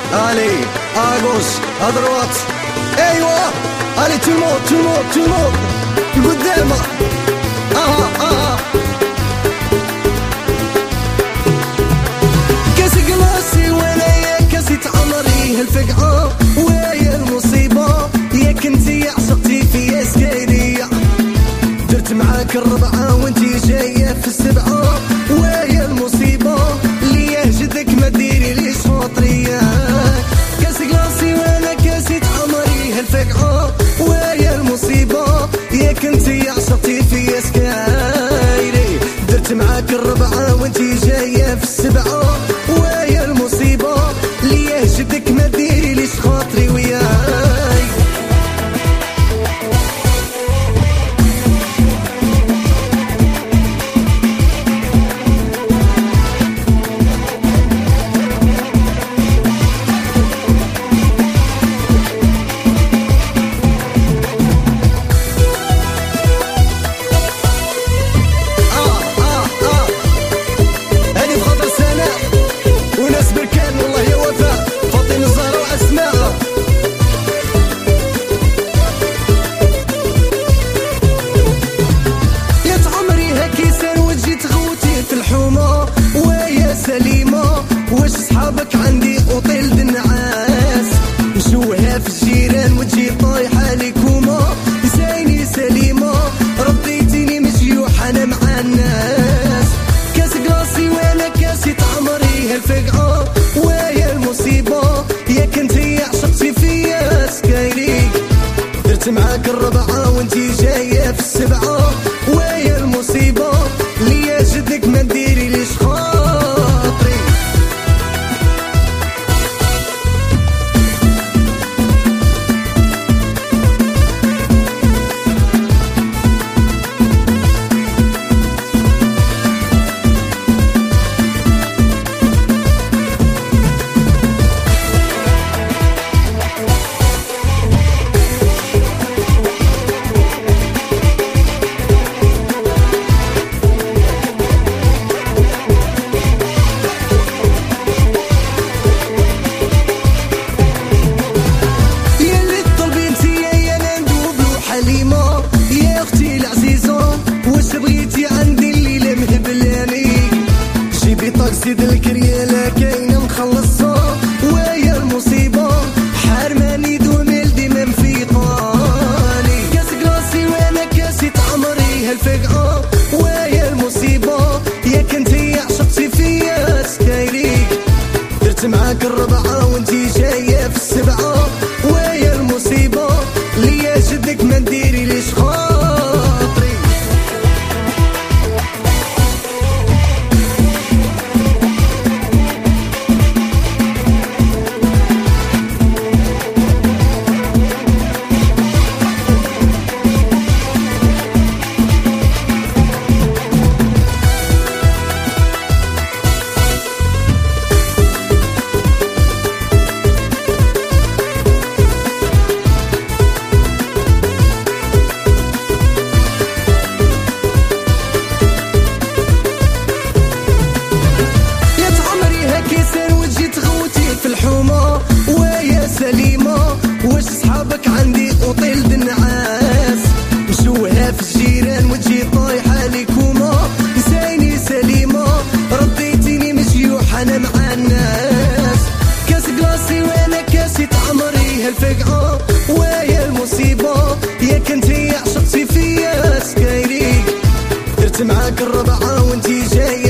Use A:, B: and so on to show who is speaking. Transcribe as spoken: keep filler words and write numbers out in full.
A: Allez, à gauche, à droite. ايوه allez tout le monde, tout le monde, tout le monde قدام. اه اه كاس قلاسي وانايا كاسي تعمري هالفقعه ويا المصيبه يا كنتي عشقتي فيا سكايريه درت معاك الربعه وانتي جايه في السبعه ويا المصيبه اللي جدك ما ديري ليش خاطريه كاس قلاسي وانا كاسي تعمري هالفقعه ويا المصيبه يا كنتي عشقتي فيا سكايري درت معاك الربعه وانتي جايه في السبعه ويا المصيبه اللي جدك ما ديري ليش خاطري وياي واش صحابك عندي اوطيل بالنعاس نشوها في الجيران وتجي طايحه ليكوما زيني سليمه رديتيني مجيوح انا مع الناس كاس قاسي وانا كاسي تعمري هالفقعه ويا المصيبه يا كنتي عشقتي فيا سكايريك درت معاك الربعه وانتي جايه في السبعه ويا المصيبه اللي جدك ما ديري ليش خاطري يا اختي العزيزه واش بغيتي عندي الليله مهبلاني جيبي طاكسي د الكرياله كاينه مخلصه ويا المصيبه حرماني دوميل ديما مفيقاني كاس كلاسي وانا كاسي تعمري هالفقعه ويا المصيبه يا كنتي عشقتي فيا سكايريك درت معاك الربعه وانتي جايه في السبعه ويا المصيبه اللي جدك ما نديري ليش خاطري سليمة واش صحابك عندي اوطيل بالنعاس نشوها في الجيران وتجي طايحه ليكوما زيني سليمة رديتيني مجيوح انا مع الناس كاس قلاسي وانا كاسي تعمري هالفقعه ويا المصيبه يا كنتي عشقتي فيا سكايريك درت معاك الربعه وانتي جايه